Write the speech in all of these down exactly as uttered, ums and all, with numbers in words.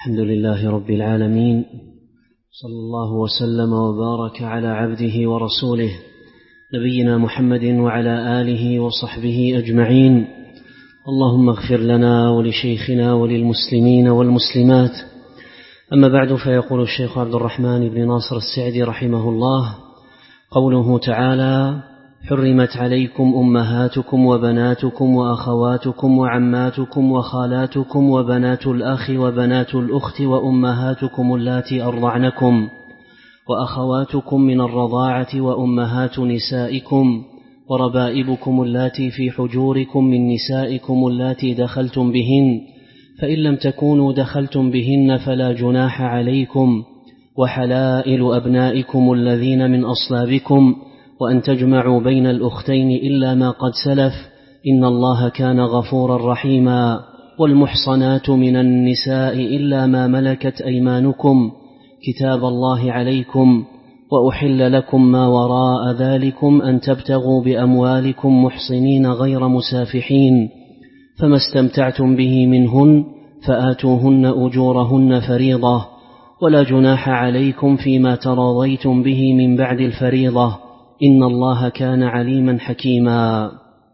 الحمد لله رب العالمين، صلى الله وسلم وبارك على عبده ورسوله نبينا محمد وعلى آله وصحبه أجمعين. اللهم اغفر لنا ولشيخنا وللمسلمين والمسلمات. أما بعد، فيقول الشيخ عبد الرحمن بن ناصر السعدي رحمه الله: قوله تعالى: حرمت عليكم أمهاتكم وبناتكم وأخواتكم وعماتكم وخالاتكم وبنات الأخ وبنات الأخت وأمهاتكم اللاتي أرضعنكم وأخواتكم من الرضاعة وأمهات نسائكم وربائبكم اللاتي في حجوركم من نسائكم اللاتي دخلتم بهن، فإن لم تكونوا دخلتم بهن فلا جناح عليكم، وحلائل أبنائكم الذين من أصلابكم، وأن تجمعوا بين الأختين إلا ما قد سلف، إن الله كان غفورا رحيما. والمحصنات من النساء إلا ما ملكت أيمانكم، كتاب الله عليكم، وأحل لكم ما وراء ذلكم أن تبتغوا بأموالكم محصنين غير مسافحين، فما استمتعتم به منهن فآتوهن أجورهن فريضة، ولا جناح عليكم فيما تراضيتم به من بعد الفريضة، إن الله كان عليما حكيما.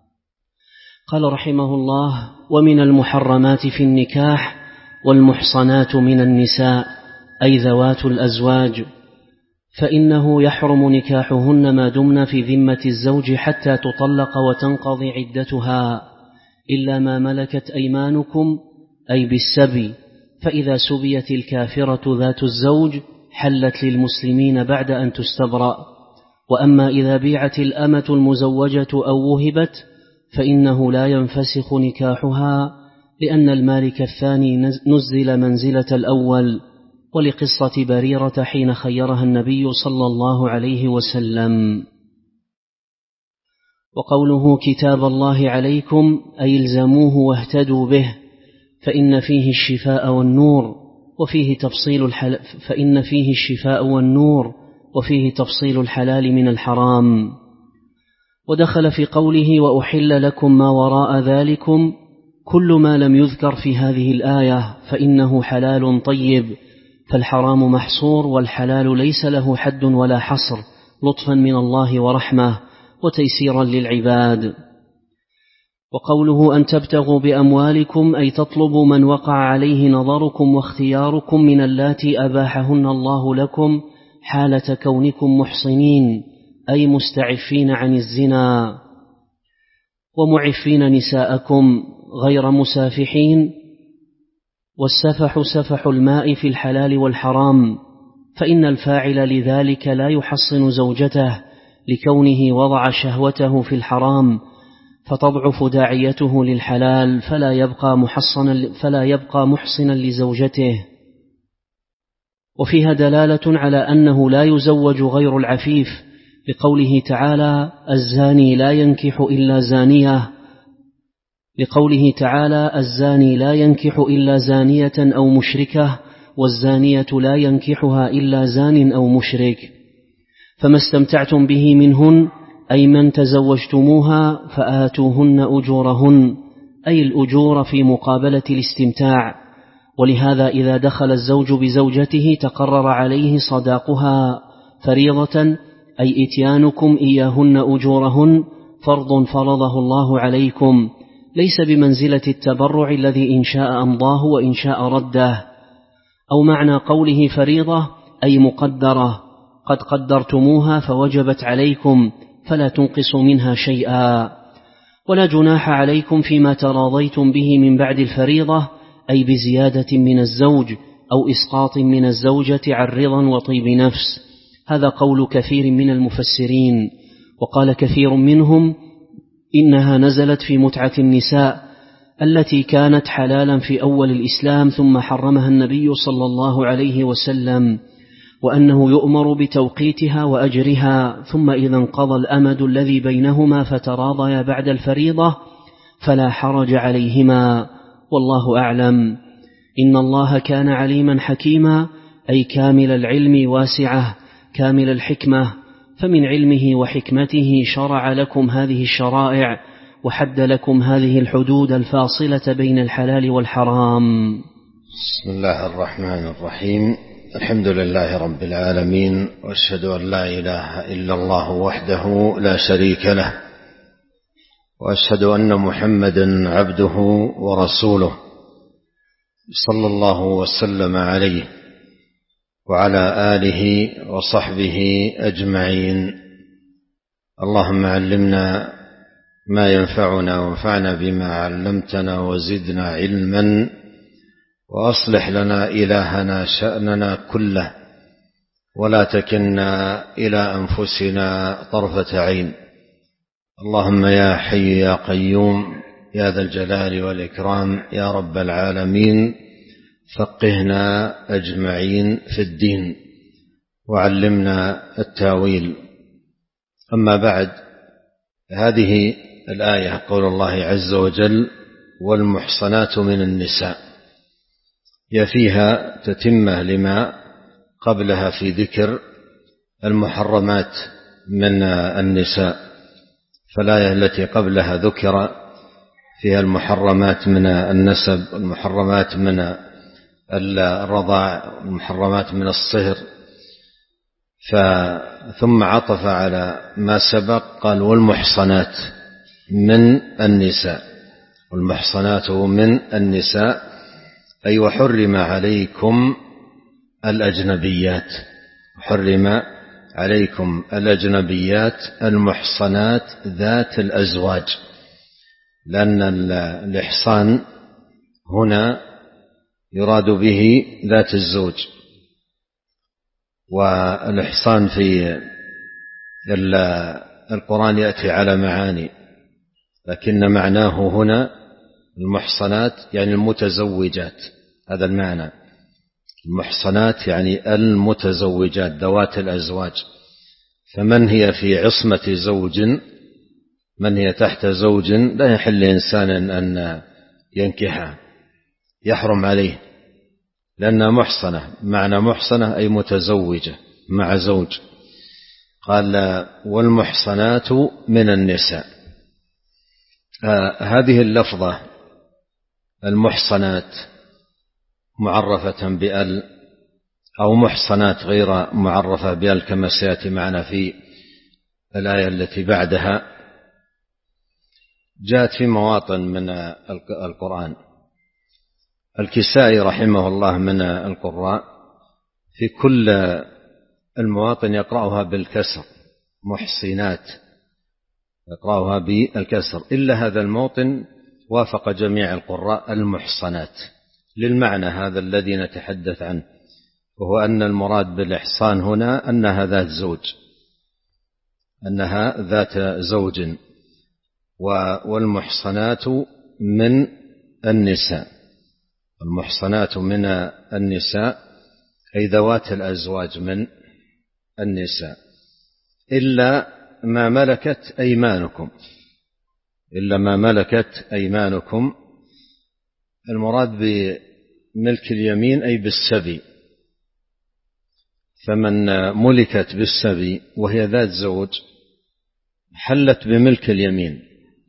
قال رحمه الله: ومن المحرمات في النكاح والمحصنات من النساء، أي ذوات الأزواج، فإنه يحرم نكاحهن ما دمن في ذمة الزوج حتى تطلق وتنقضي عدتها، إلا ما ملكت أيمانكم، أي بالسبي، فإذا سبيت الكافرة ذات الزوج حلت للمسلمين بعد أن تستبرأ. وأما إذا بيعت الأمة المزوجة أو وهبت فإنه لا ينفسخ نكاحها، لأن المالك الثاني نزل منزلة الأول، ولقصة بريرة حين خيرها النبي صلى الله عليه وسلم. وقوله كتاب الله عليكم، أي الزموه واهتدوا به، فإن فيه الشفاء والنور وفيه تفصيل الحلال فإن فيه الشفاء والنور وفيه تفصيل الحلال من الحرام. ودخل في قوله: وأحل لكم ما وراء ذلكم، كل ما لم يذكر في هذه الآية فإنه حلال طيب، فالحرام محصور والحلال ليس له حد ولا حصر، لطفا من الله ورحمة وتيسيرا للعباد. وقوله: أن تبتغوا بأموالكم، أي تطلبوا من وقع عليه نظركم واختياركم من اللاتي أباحهن الله لكم حالة كونكم محصنين، أي مستعفين عن الزنا، ومعفين نساءكم غير مسافحين. والسفح سفح الماء في الحلال والحرام، فإن الفاعل لذلك لا يحصن زوجته لكونه وضع شهوته في الحرام، فتضعف داعيته للحلال، فلا يبقى محصنا فلا يبقى محصنا لزوجته. وفيها دلالة على أنه لا يزوج غير العفيف، لقوله تعالى: الزاني لا ينكح إلا زانية لقوله تعالى: الزاني لا ينكح إلا زانية أو مشركة، والزانية لا ينكحها إلا زان أو مشرك. فما استمتعتم به منهن، أي من تزوجتموها، فآتوهن أجورهن، أي الأجور في مقابلة الاستمتاع. ولهذا إذا دخل الزوج بزوجته تقرر عليه صداقها فريضة، أي إتيانكم إياهن أجورهن، فرض فرضه الله عليكم، ليس بمنزلة التبرع الذي إن شاء أمضاه وإن شاء رده. أو معنى قوله فريضة، أي مقدرة، قد قدرتموها فوجبت عليكم، فلا تنقصوا منها شيئا. ولا جناح عليكم فيما تراضيتم به من بعد الفريضة، أي بزيادة من الزوج أو إسقاط من الزوجة عن رضا وطيب نفس. هذا قول كثير من المفسرين، وقال كثير منهم إنها نزلت في متعة النساء التي كانت حلالا في أول الإسلام ثم حرمها النبي صلى الله عليه وسلم، وأنه يؤمر بتوقيتها وأجرها، ثم إذا انقضى الأمد الذي بينهما فتراضيا بعد الفريضة فلا حرج عليهما، والله أعلم. إن الله كان عليما حكيما، أي كامل العلم واسعه كامل الحكمة، فمن علمه وحكمته شرع لكم هذه الشرائع، وحد لكم هذه الحدود الفاصلة بين الحلال والحرام. بسم الله الرحمن الرحيم. الحمد لله رب العالمين، وأشهد أن لا إله إلا الله وحده لا شريك له، وأشهد أن محمدا عبده ورسوله صلى الله وسلم عليه وعلى آله وصحبه أجمعين. اللهم علمنا ما ينفعنا وانفعنا بما علمتنا وزدنا علما، وأصلح لنا إلهنا شأننا كله، ولا تكلنا إلى أنفسنا طرفة عين. اللهم يا حي يا قيوم يا ذا الجلال والإكرام يا رب العالمين، فقهنا أجمعين في الدين وعلمنا التاويل. أما بعد، هذه الآية قول الله عز وجل: والمحصنات من النساء، هي فيها تتمة لما قبلها في ذكر المحرمات من النساء. فالآية التي قبلها ذكر فيها المحرمات من النسب، المحرمات من الرضاع، المحرمات من الصهر، ثم عطف على ما سبق قال: والمحصنات من النساء. والمحصنات من النساء أي وحرم عليكم الأجنبيات، حرم عليكم الأجنبيات المحصنات ذات الأزواج، لأن الإحصان هنا يراد به ذات الزوج، والإحصان في القرآن يأتي على معاني، لكن معناه هنا المحصنات يعني المتزوجات، هذا المعنى. المحصنات يعني المتزوجات ذوات الأزواج. فمن هي في عصمة زوج، من هي تحت زوج، لا يحل إنسان أن ينكحها، يحرم عليه، لأنها محصنة. معنى محصنة أي متزوجة مع زوج. قال: والمحصنات من النساء. آه هذه اللفظة المحصنات معرفة بأل، أو محصنات غير معرفة بأل كما سيأتي معنا في الآية التي بعدها، جاءت في مواطن من القرآن. الكسائي رحمه الله من القراء في كل المواطن يقرأها بالكسر، محصنات يقرأها بالكسر، إلا هذا الموطن وافق جميع القراء المحصنات، للمعنى هذا الذي نتحدث عنه، وهو أن المراد بالإحصان هنا أنها ذات زوج، أنها ذات زوج. والمحصنات من النساء، المحصنات من النساء أي ذوات الأزواج من النساء، إلا ما ملكت أيمانكم، إلا ما ملكت أيمانكم. المراد بملك اليمين أي بالسبي، فمن ملكت بالسبي وهي ذات زوج حلت بملك اليمين،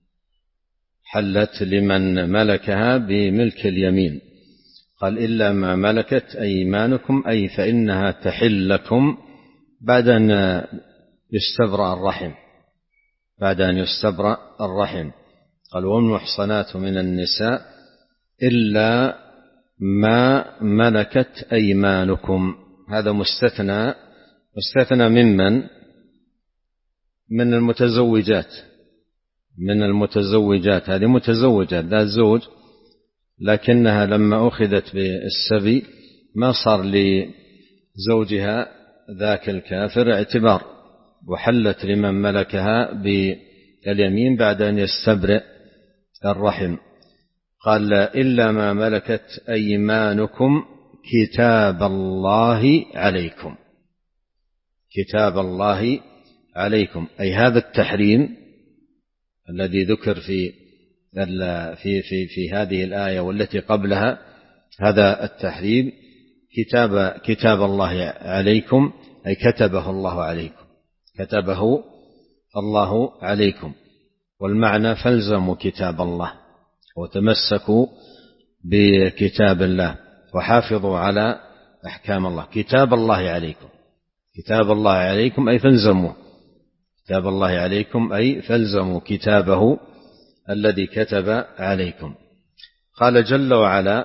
حلت لمن ملكها بملك اليمين. قال: إلا ما ملكت أيمانكم، أي فإنها تحل لكم بعد أن يستبرأ الرحم، بعد أن يستبرأ الرحم. قال: والمحصنات من النساء إلا ما ملكت أيمانكم. هذا مستثنى، مستثنى ممن؟ من المتزوجات، من المتزوجات. هذه متزوجات ذات زوج، لكنها لما أخذت بالسبي ما صار لزوجها ذاك الكافر اعتبار، وحلت لمن ملكها باليمين بعد أن يستبرئ الرحم. قال: إلا ما ملكت أيمانكم كتاب الله عليكم، كتاب الله عليكم، أي هذا التحريم الذي ذكر في في في في هذه الآية والتي قبلها، هذا التحريم كتاب كتاب الله عليكم، أي كتبه الله عليكم، كتبه الله عليكم. والمعنى فالزموا كتاب الله وتمسكوا بكتاب الله. وحافظوا على أحكام الله. كتاب الله عليكم، كتاب الله عليكم أي فالزموا، كتاب الله عليكم أي فالزموا كتابه الذي كتب عليكم. قال جل وعلا: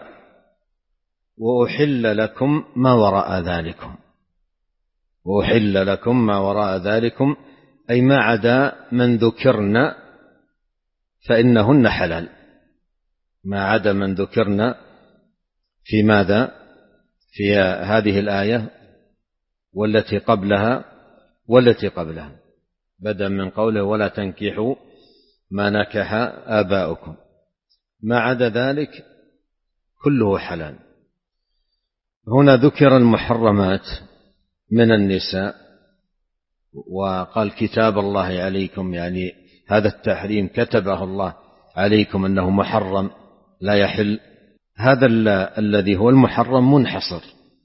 وأحل لكم ما وراء ذلكم. وأحل لكم ما وراء ذلكم أي ما عدا من ذكرن فإنهن حلال، ما عدا من ذكرن في ماذا؟ في هذه الآية والتي قبلها والتي قبلها، بدءا من قوله: ولا تنكحوا ما نكح آباؤكم. ما عدا ذلك كله حلال. هنا ذكر المحرمات من النساء، وقال كتاب الله عليكم، يعني هذا التحريم كتبه الله عليكم أنه محرم لا يحل. هذا الذي هو المحرم منحصر،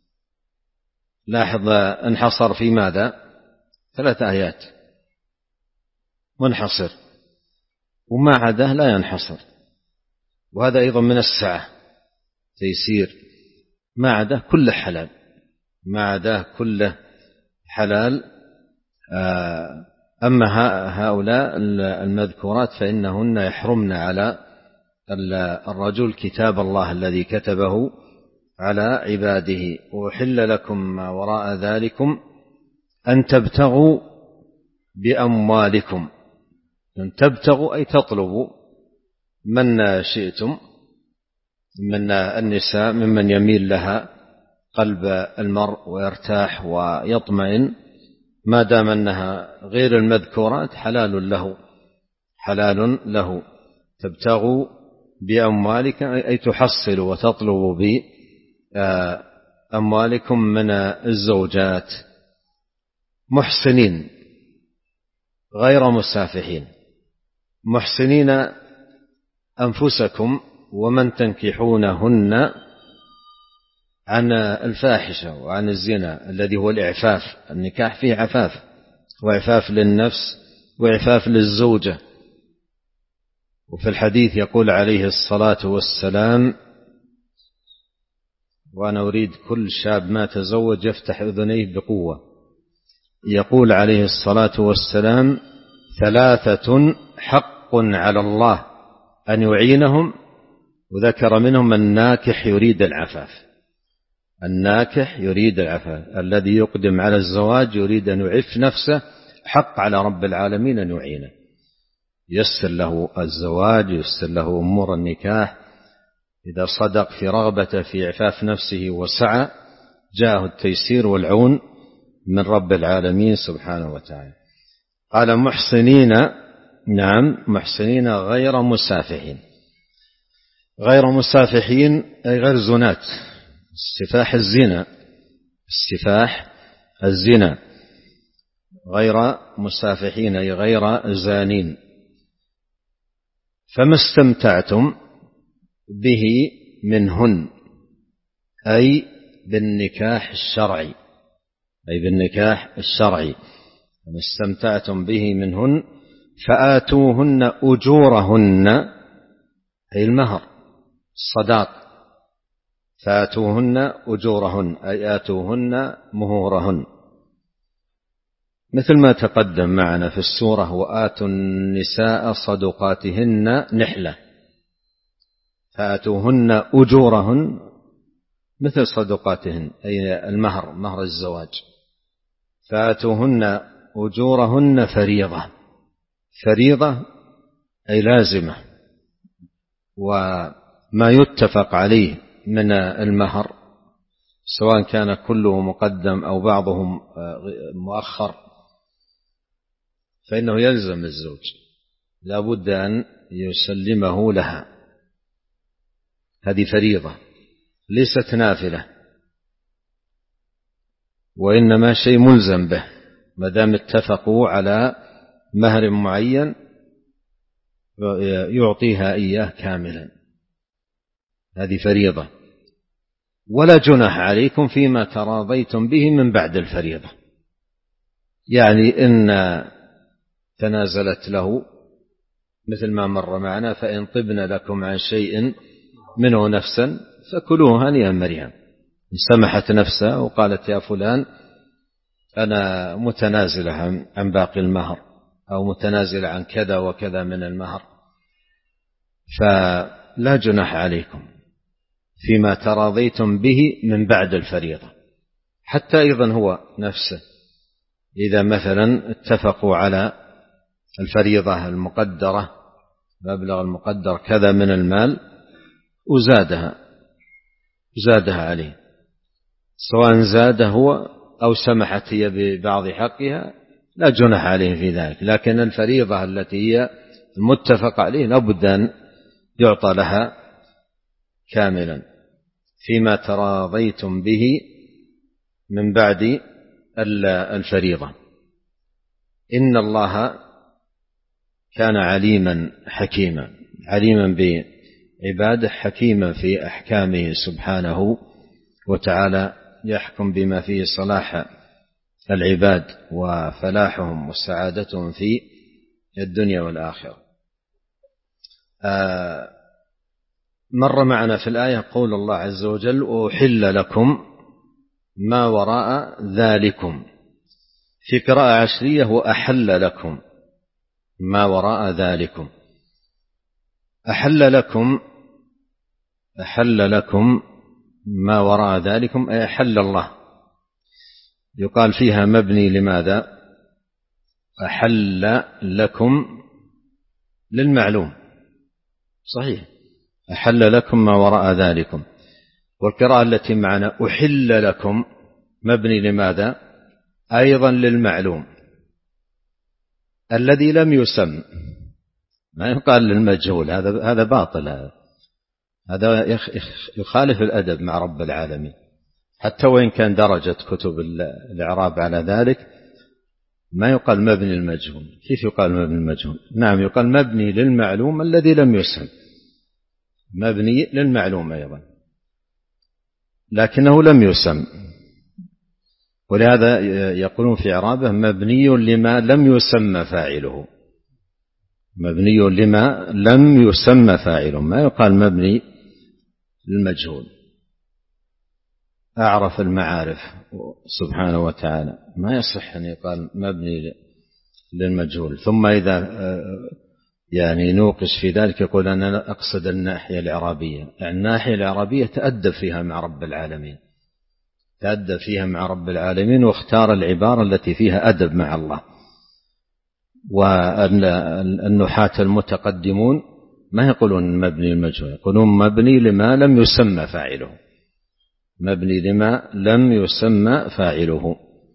لاحظ انحصر في ماذا؟ ثلاث آيات منحصر، وما عداه لا ينحصر، وهذا أيضا من السعة تيسير. ما عداه كله حلال، ما عداه كله حلال. أما هؤلاء المذكورات فإنهن يحرمن على الرجل كتاب الله الذي كتبه على عباده. وأحل لكم ما وراء ذلكم أن تبتغوا بأموالكم. أن تبتغوا أي تطلبوا من شئتم من النساء ممن يميل لها قلب المرء ويرتاح ويطمئن، ما دام أنها غير المذكورات حلال له، حلال له. تبتغوا بأموالكم أي تحصلوا وتطلبوا بأموالكم من الزوجات محسنين غير مسافحين، محسنين أنفسكم ومن تنكحونهن عن الفاحشة وعن الزنا الذي هو الإعفاف. النكاح فيه عفاف، وعفاف للنفس وعفاف للزوجة. وفي الحديث يقول عليه الصلاة والسلام، وأنا أريد كل شاب ما تزوج يفتح أذنيه بقوة، يقول عليه الصلاة والسلام: ثلاثة حق على الله أن يعينهم، وذكر منهم الناكح يريد العفاف. الناكح يريد العفاف، الذي يقدم على الزواج يريد أن يعف نفسه، حق على رب العالمين أن يعينه، يسر له الزواج، يسر له أمور النكاح. إذا صدق في رغبته في عفاف نفسه وسعى جاءه التيسير والعون من رب العالمين سبحانه وتعالى. قال محسنين، نعم محسنين غير مسافحين. غير مسافحين أي غير زنات، السفاح الزنا، السفاح الزنا. غير مسافحين أي غير زانين. فما استمتعتم به منهن أي بالنكاح الشرعي، أي بالنكاح الشرعي. فما استمتعتم به منهن فآتوهن أجورهن أي المهر الصداق. فآتوهن أجورهن أي آتوهن مهورهن، مثل ما تقدم معنا في السورة: وآتوا النساء صدقاتهن نحلة. فآتوهن أجورهن مثل صدقاتهن أي المهر، مهر الزواج. فآتوهن أجورهن فريضة. فريضة أي لازمة، وما يتفق عليه من المهر سواء كان كله مقدم أو بعضه مؤخر فإنه يلزم الزوج، لا بد أن يسلمه لها. هذه فريضة ليست نافلة، وإنما شيء ملزم به ما دام اتفقوا على مهر معين يعطيها إياه كاملا. هذه فريضة. ولا جناح عليكم فيما تراضيتم به من بعد الفريضة، يعني إن تنازلت له مثل ما مر معنا: فإن طبن لكم عن شيء منه نفسا فكلوه هنيئا مريئا. سمحت نفسه وقالت يا فلان أنا متنازلة عن باقي المهر أو متنازلة عن كذا وكذا من المهر، فلا جناح عليكم فيما تراضيتم به من بعد الفريضة. حتى أيضا هو نفسه إذا مثلا اتفقوا على الفريضة المقدرة مبلغ المقدر كذا من المال وزادها زادها عليه، سواء زاد هو أو سمحت هي ببعض حقها لا جناح عليه في ذلك، لكن الفريضة التي هي المتفق عليه لابد أن يعطى لها كاملا فيما تراضيتم به من بعد الفريضة. إن الله كان عليما حكيما، عليما بعباده، حكيما في أحكامه سبحانه وتعالى، يحكم بما فيه صلاح العباد وفلاحهم وسعادتهم في الدنيا والآخرة. آه مر معنا في الآية قول الله عز وجل وأحل لكم ما وراء ذلكم، في قراءة عشرية وأحل لكم ما وراء ذلكم. أحل لكم أحل لكم ما وراء ذلكم أي أحل الله، يقال فيها مبني لماذا؟ أحل لكم للمعلوم، صحيح، أحل لكم ما وراء ذلكم. والقراءة التي معنا أحل لكم مبني لماذا؟ أيضا للمعلوم الذي لم يسم، ما يقال للمجهول، هذا هذا باطل، هذا هذا يخالف الأدب مع رب العالمين، حتى وإن كان درجة كتب الإعراب على ذلك ما يقال مبني للمجهول. كيف يقال مبني للمجهول؟ نعم يقال مبني للمعلوم الذي لم يسم، مبني للمعلوم أيضا لكنه لم يسم، ولهذا يقولون في إعرابه مبني لما لم يسمى فاعله، مبني لما لم يسمى فاعله، ما يقال مبني للمجهول. أعرف المعارف سبحانه وتعالى ما يصح أن يقال مبني للمجهول. ثم إذا يعني نوقش في ذلك يقول أنا أقصد الناحية الإعرابية، يعني الناحية الإعرابية تأدب فيها مع رب العالمين، تأدب فيها مع رب العالمين واختار العبارة التي فيها أدب مع الله. والنحاة المتقدمون ما يقولون مبني للمجهول، يقولون مبني لما لم يسمى فاعله، مبني لما لم يسمى فاعله.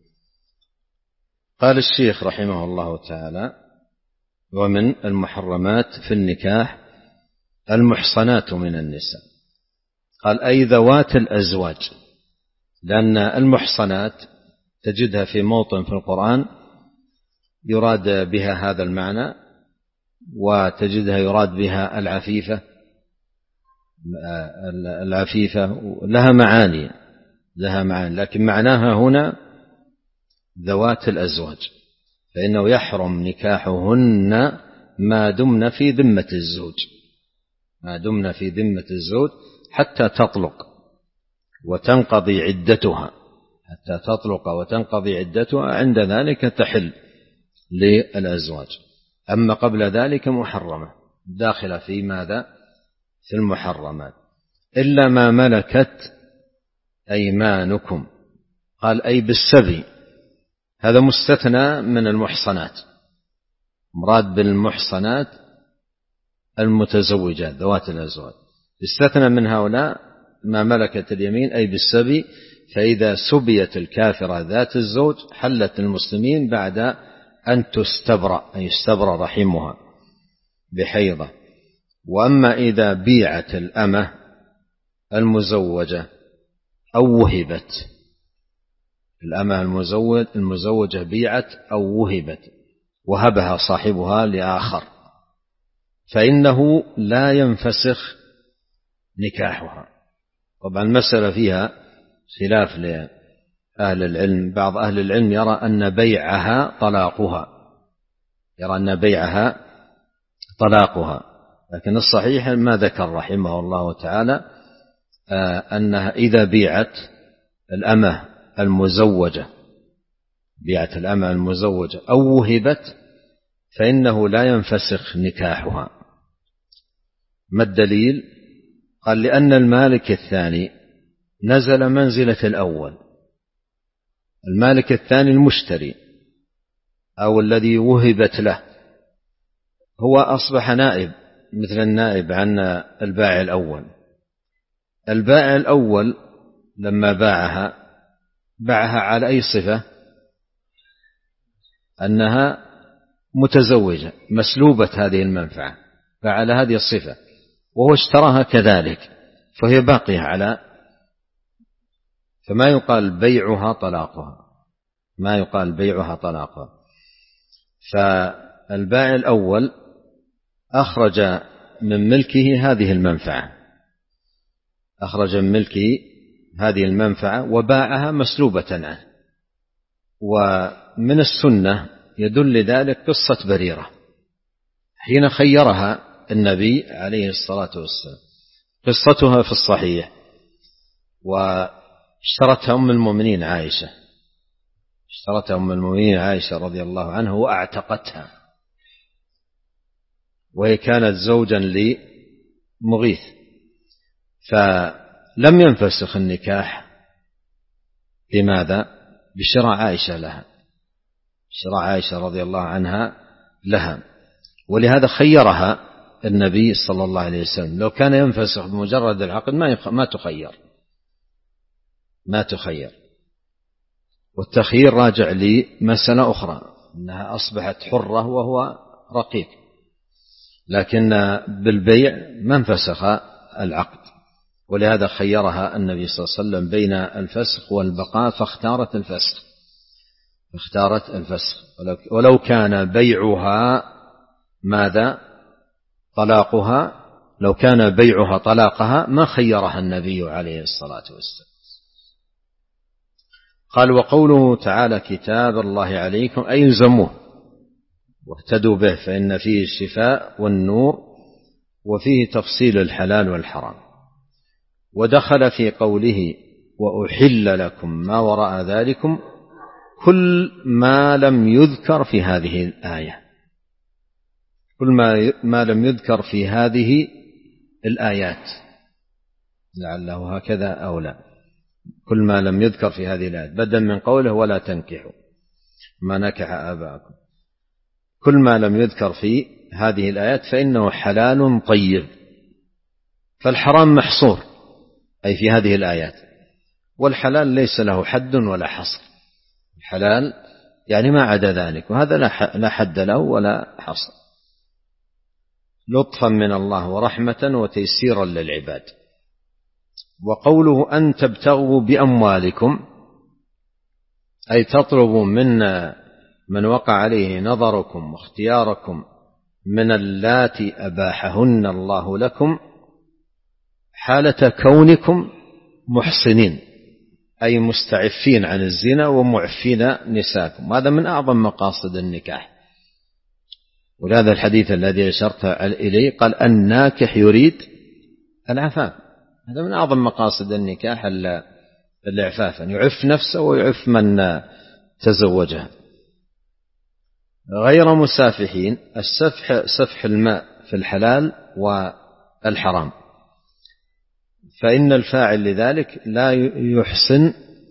قال الشيخ رحمه الله تعالى ومن المحرمات في النكاح المحصنات من النساء، قال أي ذوات الأزواج، لأن المحصنات تجدها في موطن في القرآن يراد بها هذا المعنى، وتجدها يراد بها العفيفة، العفيفة لها معاني لها معاني لكن معناها هنا ذوات الأزواج، فإنه يحرم نكاحهن ما دمن في ذمة الزوج، ما دمن في ذمة الزوج حتى تطلق وتنقضي عدتها، حتى تطلق وتنقضي عدتها، عند ذلك تحل للأزواج. أما قبل ذلك محرمة، داخلة في ماذا؟ في المحرمات، إلا ما ملكت أيمانكم، قال أي بالسبي، هذا مستثنى من المحصنات، مراد بالمحصنات المتزوجات ذوات الأزواج، استثنى من هؤلاء ما ملكت اليمين أي بالسبي، فإذا سبيت الكافرة ذات الزوج حلت المسلمين بعد أن تستبرأ، أي يستبرأ رحمها بحيضة. وأما إذا بيعت الأمة المزوجة أو وهبت، الأمة المزوج المزوجة بيعت أو وهبت، وهبها صاحبها لآخر، فإنه لا ينفسخ نكاحها. طبعا المسألة فيها خلاف لأهل العلم، بعض أهل العلم يرى أن بيعها طلاقها، يرى أن بيعها طلاقها، لكن الصحيح ما ذكر رحمه الله تعالى أنها إذا بيعت الأمة المزوجة بيعت الأمة المزوجة أو وهبت فإنه لا ينفسخ نكاحها. ما الدليل؟ قال لأن المالك الثاني نزل منزلة الأول. المالك الثاني المشتري أو الذي وهبت له هو أصبح نائب مثل النائب عن البائع الأول. البائع الأول لما باعها باعها على أي صفة؟ أنها متزوجة مسلوبة هذه المنفعة، فعلى هذه الصفة، وهو اشتراها كذلك فهي باقية على، فما يقال بيعها طلاقها، ما يقال بيعها طلاقها. فالبائع الأول أخرج من ملكه هذه المنفعة أخرج من ملكه هذه المنفعة وباعها مسلوبة عنه. ومن السنة يدل ذلك قصة بريرة حين خيرها النبي عليه الصلاة والسلام، قصتها في الصحيح، واشترتها أم المؤمنين عائشة اشترتها أم المؤمنين عائشة رضي الله عنها وأعتقتها، وهي كانت زوجا لمغيث، فلم ينفسخ النكاح. لماذا؟ بشراء عائشة لها شراء عائشة رضي الله عنها لها، ولهذا خيرها النبي صلى الله عليه وسلم. لو كان ينفسخ بمجرد العقد ما ما تخير ما تخير والتخيير راجع لمسألة أخرى، أنها أصبحت حرة وهو رقيق، لكن بالبيع ما انفسخ العقد، ولهذا خيرها النبي صلى الله عليه وسلم بين الفسخ والبقاء فاختارت الفسخ اختارت الفسخ ولو كان بيعها ماذا؟ طلاقها. لو كان بيعها طلاقها ما خيرها النبي عليه الصلاة والسلام. قال: وقوله تعالى: كتاب الله عليكم، أي يلزموه واهتدوا به، فإن فيه الشفاء والنور وفيه تفصيل الحلال والحرام. ودخل في قوله: وأحل لكم ما وراء ذلكم كل ما لم يذكر في هذه الآية كل ما, ما لم يذكر في هذه الآيات، لعله هكذا أو لا، كل ما لم يذكر في هذه الآيات بدلا من قوله: ولا تنكحوا ما نكح آباءكم. كل ما لم يذكر في هذه الآيات فإنه حلال طيب. فالحرام محصور أي في هذه الآيات، والحلال ليس له حد ولا حصر. الحلال يعني ما عدا ذلك، وهذا لا حد له ولا حصر، لطفا من الله ورحمة وتيسيرا للعباد. وقوله: أن تبتغوا بأموالكم، أي تطلبوا من من وقع عليه نظركم واختياركم من اللاتي أباحهن الله لكم حالة كونكم محصنين، أي مستعفين عن الزنا ومعفين نساءكم. هذا من أعظم مقاصد النكاح، ولهذا الحديث الذي أشرت إليه قال: الناكح يريد العفاف. هذا من أعظم مقاصد النكاح الإعفاف، أن يعف نفسه ويعف من تزوجها. غير مسافحين، السفح سفح الماء في الحلال والحرام، فإن الفاعل لذلك لا يحسن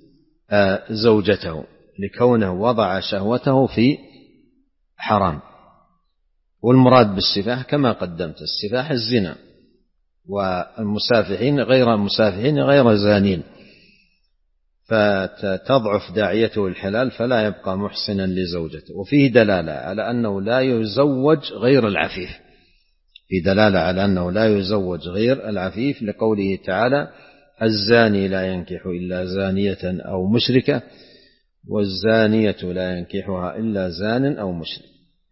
زوجته لكونه وضع شهوته في حرام. والمراد بالسفاح كما قدمت: السفاح الزنا، والمسافحين غير المسافحين غير زانين، فتضعف داعيته الحلال فلا يبقى محسنا لزوجته. وفيه دلالة على أنه لا يزوج غير العفيف في دلالة على أنه لا يزوج غير العفيف لقوله تعالى: الزاني لا ينكح إلا زانية أو مشركة، والزانية لا ينكحها إلا زان أو مشرك.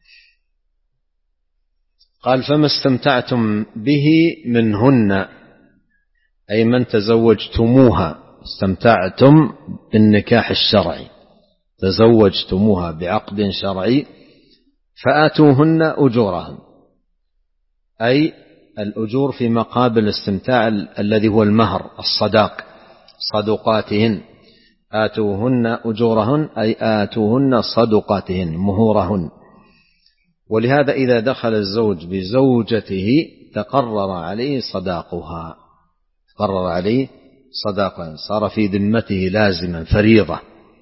قال: فما استمتعتم به منهن، أي من تزوجتموها، استمتعتم بالنكاح الشرعي، تزوجتموها بعقد شرعي، فآتوهن أجورهن، أي الأجور في مقابل الاستمتاع الذي هو المهر الصداق، صدقاتهن، آتوهن أجورهن أي آتوهن صدقاتهن مهورهن. ولهذا إذا دخل الزوج بزوجته تقرر عليه صداقها، تقرر عليه صداقها، صار في ذمته لازما فريضة.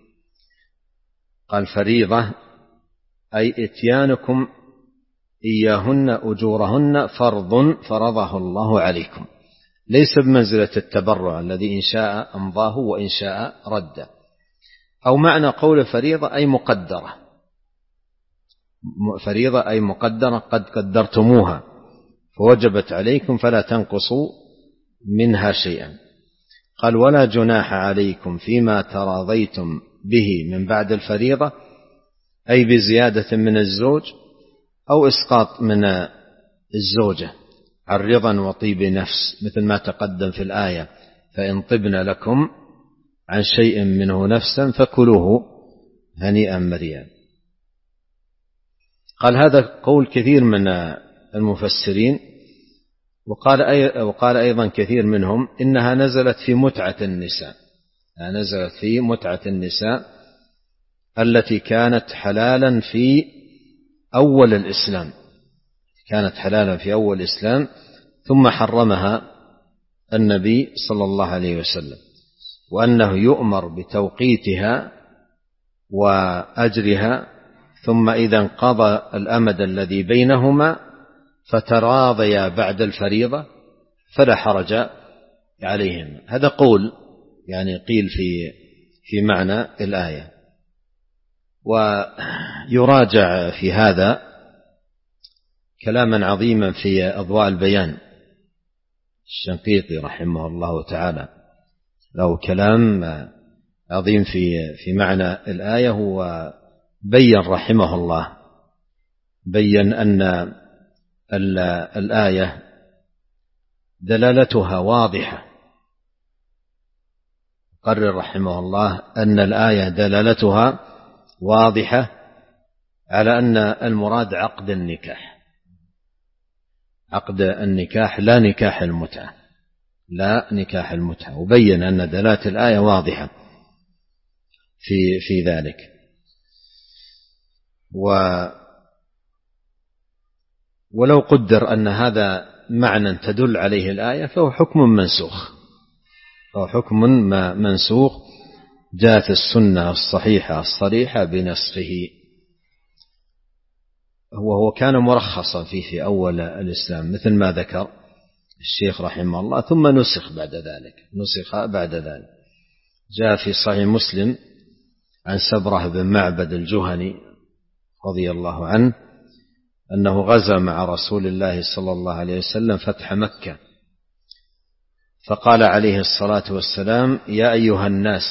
قال فريضة أي إتيانكم إياهن أجورهن فرض فرضه الله عليكم، ليس بمنزلة التبرع الذي إن شاء أمضاه وإن شاء رد. أو معنى قول فريضة أي مقدرة، فريضة أي مقدرة قد قدرتموها فوجبت عليكم فلا تنقصوا منها شيئا. قال ولا جناح عليكم فيما تراضيتم به من بعد الفريضة أي بزيادة من الزوج أو إسقاط من الزوجة عن رضا وطيب نفس، مثل ما تقدم في الآية فإن طبن لكم عن شيء منه نفسا فكلوه هنيئا مريئا. قال هذا قول كثير من المفسرين، وقال, أي وقال أيضا كثير منهم إنها نزلت في متعة النساء، نزلت في متعة النساء التي كانت حلالا في أول الإسلام، كانت حلالا في أول الإسلام ثم حرمها النبي صلى الله عليه وسلم، وأنه يؤمر بتوقيتها وأجرها، ثم إذا انقضى الأمد الذي بينهما فتراضيا بعد الفريضة فلا حرج عليهم. هذا قول يعني قيل في في معنى الآية. ويراجع في هذا كلاما عظيما في أضواء البيان، الشنقيطي رحمه الله تعالى له كلام عظيم في في معنى الآية، هو بين رحمه الله بين أن الآية دلالتها واضحة، قرر رحمه الله أن الآية دلالتها واضحة على أن المراد عقد النكاح، عقد النكاح لا نكاح المتعة، لا نكاح المتعة، وبين أن دلالة الآية واضحة في في ذلك. و ولو قدر أن هذا معنى تدل عليه الآية فهو حكم منسوخ، فهو حكم منسوخ جاءت السنة الصحيحة الصريحة بنسخه، وهو كان مرخصا فيه في أول الإسلام مثل ما ذكر الشيخ رحمه الله، ثم نسخ بعد ذلك، نسخ بعد ذلك. جاء في صحيح مسلم عن سبرة بن معبد الجهني رضي الله عنه أنه غزا مع رسول الله صلى الله عليه وسلم فتح مكة، فقال عليه الصلاة والسلام يا أيها الناس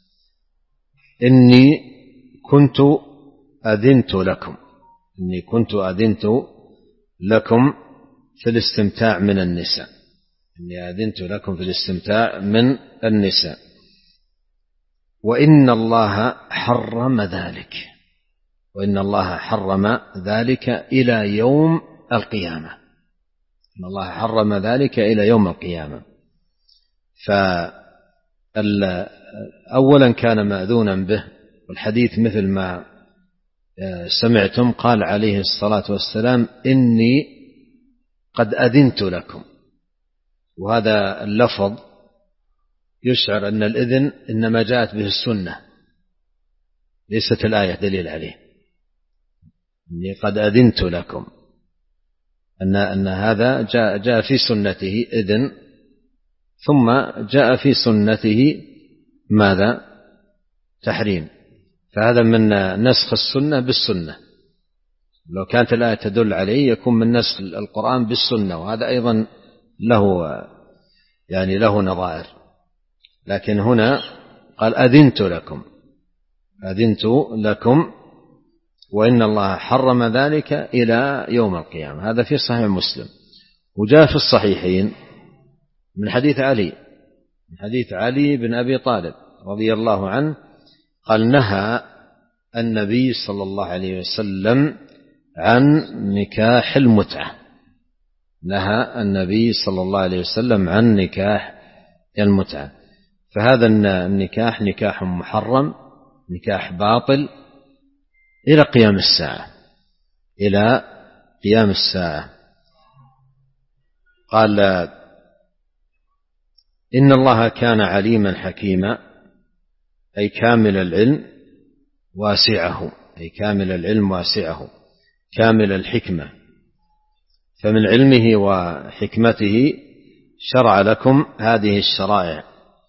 إني كنت أذنت لكم إني كنت أذنت لكم في الاستمتاع من النساء إني أذنت لكم في الاستمتاع من النساء وإن الله حرم ذلك وإن الله حرم ذلك إلى يوم القيامة إن الله حرم ذلك إلى يوم القيامة. فأولا كان مأذونا به، والحديث مثل ما سمعتم قال عليه الصلاة والسلام إني قد أذنت لكم، وهذا اللفظ يشعر أن الإذن إنما جاءت به السنة ليست الآية دليل عليه، إني قد أذنت لكم أن أن هذا جاء جاء في سنته إذن، ثم جاء في سنته ماذا؟ تحريم. فهذا من نسخ السنة بالسنة، لو كانت الآية تدل عليه يكون من نسخ القرآن بالسنة، وهذا أيضا له يعني له نظائر. لكن هنا قال أذنت لكم أذنت لكم وإن الله حرم ذلك إلى يوم القيامة. هذا في صحيح مسلم. وجاء في الصحيحين من حديث علي من حديث علي بن أبي طالب رضي الله عنه قال نهى النبي صلى الله عليه وسلم عن نكاح المتعة، نهى النبي صلى الله عليه وسلم عن نكاح المتعة. فهذا النكاح نكاح محرم، نكاح باطل إلى قيام الساعة، إلى قيام الساعة. قال: إن الله كان عليما حكيما، أي كامل العلم واسعه، أي كامل العلم واسعه، كامل الحكمة. فمن علمه وحكمته شرع لكم هذه الشرائع،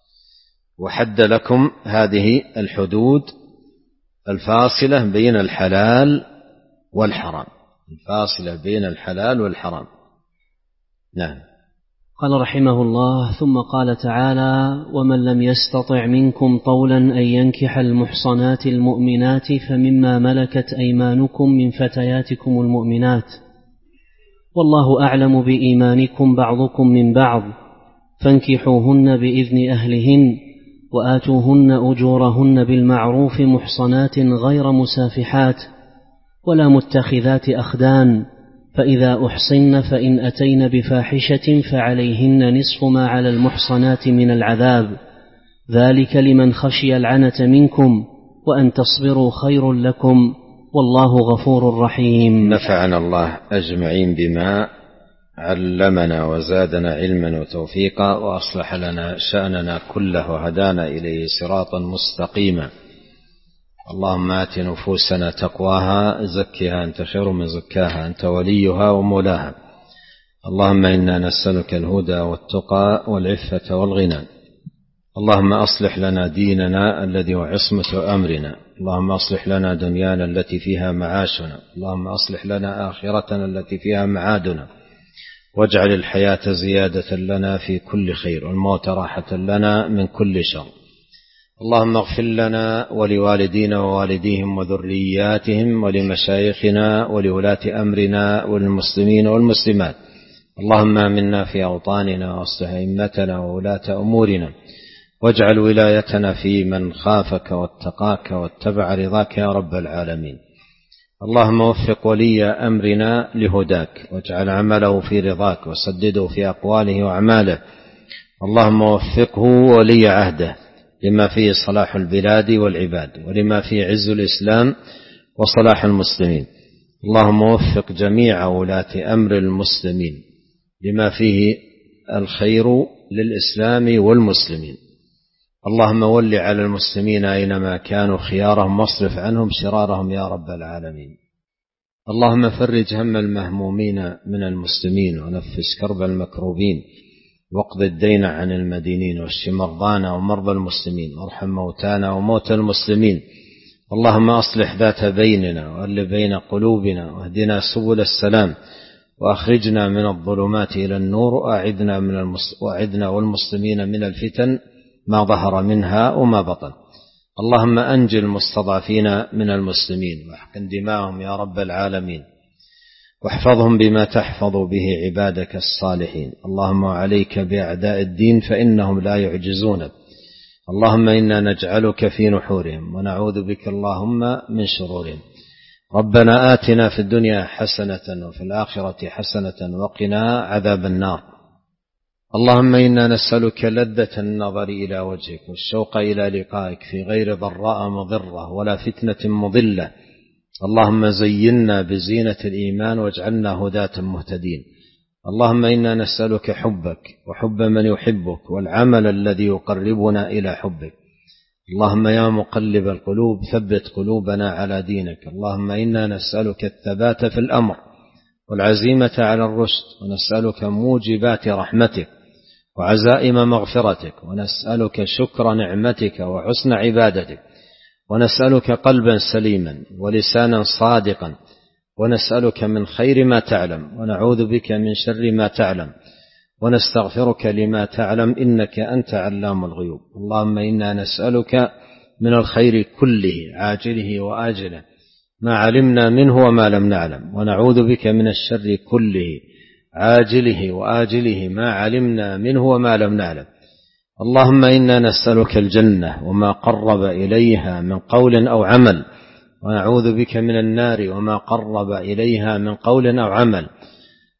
وحد لكم هذه الحدود الفاصلة بين الحلال والحرام، الفاصلة بين الحلال والحرام. نعم. قال رحمه الله: ثم قال تعالى: ومن لم يستطع منكم طولا أن ينكح المحصنات المؤمنات فمما ملكت أيمانكم من فتياتكم المؤمنات، والله أعلم بإيمانكم بعضكم من بعض، فانكحوهن بإذن أهلهن وآتوهن أجورهن بالمعروف محصنات غير مسافحات ولا متخذات أخدان، فإذا أحصن فإن أتين بفاحشة فعليهن نصف ما على المحصنات من العذاب، ذلك لمن خشي العنة منكم، وأن تصبروا خير لكم، والله غفور رحيم. نفعنا الله أجمعين بما علمنا وزادنا علما وتوفيقا، وأصلح لنا شأننا كله وهدانا إليه صراطا مستقيما. اللهم آت نفوسنا تقواها، زكها أنت خير من زكاها، أنت وليها ومولاها. اللهم إنا نسألك الهدى والتقى والعفة والغنى. اللهم أصلح لنا ديننا الذي هو عصمة أمرنا، اللهم أصلح لنا دنيانا التي فيها معاشنا، اللهم أصلح لنا آخرتنا التي فيها معادنا، واجعل الحياة زيادة لنا في كل خير، والموت راحة لنا من كل شر. اللهم اغفر لنا ولوالدينا ووالديهم وذرياتهم ولمشايخنا ولولاة أمرنا والمسلمين والمسلمات. اللهم آمنا في أوطاننا واصلح أئمتنا وولاة أمورنا، واجعل ولايتنا في من خافك واتقاك واتبع رضاك يا رب العالمين. اللهم وفق ولي أمرنا لهداك، واجعل عمله في رضاك، وسدده في أقواله وأعماله. اللهم وفقه ولي عهده لما فيه صلاح البلاد والعباد، ولما فيه عز الإسلام وصلاح المسلمين. اللهم وفق جميع ولاة أمر المسلمين لما فيه الخير للإسلام والمسلمين. اللهم ول على المسلمين أينما كانوا خيارهم، واصرف عنهم شرارهم يا رب العالمين. اللهم فرج هم المهمومين من المسلمين، ونفس كرب المكروبين، واقض الدين عن المدينين، واشف مرضانا ومرضى المسلمين، وارحم موتانا وموتى المسلمين. اللهم أصلح ذات بيننا، وألف بين قلوبنا، واهدنا سبل السلام، وأخرجنا من الظلمات إلى النور، وأعذنا من المس... وأعذنا والمسلمين من الفتن ما ظهر منها وما بطن. اللهم أنجي المستضعفين من المسلمين، واحقن دماءهم يا رب العالمين، واحفظهم بما تحفظ به عبادك الصالحين. اللهم عليك بأعداء الدين فإنهم لا يعجزونك. اللهم إنا نجعلك في نحورهم، ونعوذ بك اللهم من شرورهم. ربنا آتنا في الدنيا حسنة وفي الآخرة حسنة وقنا عذاب النار. اللهم إنا نسألك لذة النظر إلى وجهك، والشوق إلى لقائك في غير ضراء مضرة ولا فتنة مضلة. اللهم زينا بزينة الإيمان، واجعلنا هداة مهتدين. اللهم إنا نسألك حبك وحب من يحبك، والعمل الذي يقربنا إلى حبك. اللهم يا مقلب القلوب ثبت قلوبنا على دينك. اللهم إنا نسألك الثبات في الأمر والعزيمة على الرشد، ونسألك موجبات رحمتك وعزائم مغفرتك، ونسألك شكر نعمتك وحسن عبادتك، ونسألك قلبا سليما ولسانا صادقا، ونسألك من خير ما تعلم، ونعوذ بك من شر ما تعلم، ونستغفرك لما تعلم، إنك أنت علام الغيوب. اللهم إنا نسألك من الخير كله عاجله وآجله ما علمنا منه وما لم نعلم، ونعوذ بك من الشر كله عاجله وآجله ما علمنا منه وما لم نعلم. اللهم إنا نسألك الجنة وما قرب إليها من قول أو عمل، ونعوذ بك من النار وما قرب إليها من قول أو عمل.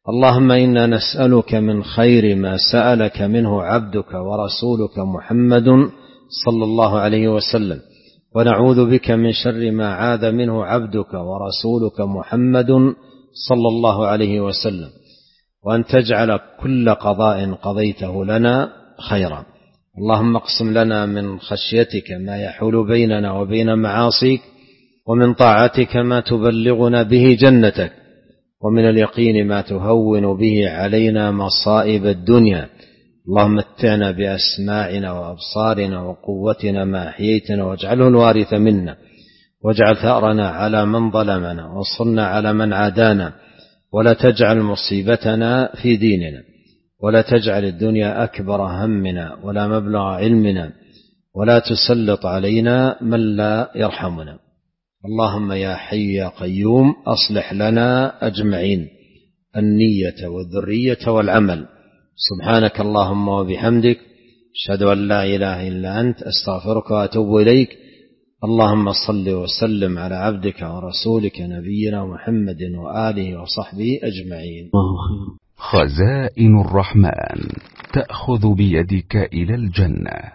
اللهم إنا نسألك من خير ما سألك منه عبدك ورسولك محمد صلى الله عليه وسلم، ونعوذ بك من شر ما عاذ منه عبدك ورسولك محمد صلى الله عليه وسلم، وأن تجعل كل قضاء قضيته لنا خيرا. اللهم اقسم لنا من خشيتك ما يحول بيننا وبين معاصيك، ومن طاعتك ما تبلغنا به جنتك، ومن اليقين ما تهون به علينا مصائب الدنيا. اللهم متعنا بأسماعنا وأبصارنا وقوتنا ما أحييتنا، واجعله الوارث منا، واجعل ثأرنا على من ظلمنا، وانصرنا على من عادانا، ولا تجعل مصيبتنا في ديننا، ولا تجعل الدنيا أكبر همنا ولا مبلغ علمنا، ولا تسلط علينا من لا يرحمنا. اللهم يا حي يا قيوم أصلح لنا أجمعين النية والذرية والعمل. سبحانك اللهم وبحمدك، أشهد أن لا إله إلا أنت، أستغفرك وأتوب إليك. اللهم صل وسلم على عبدك ورسولك نبينا محمد وآله وصحبه أجمعين. خزائن الرحمن تأخذ بيدك إلى الجنة.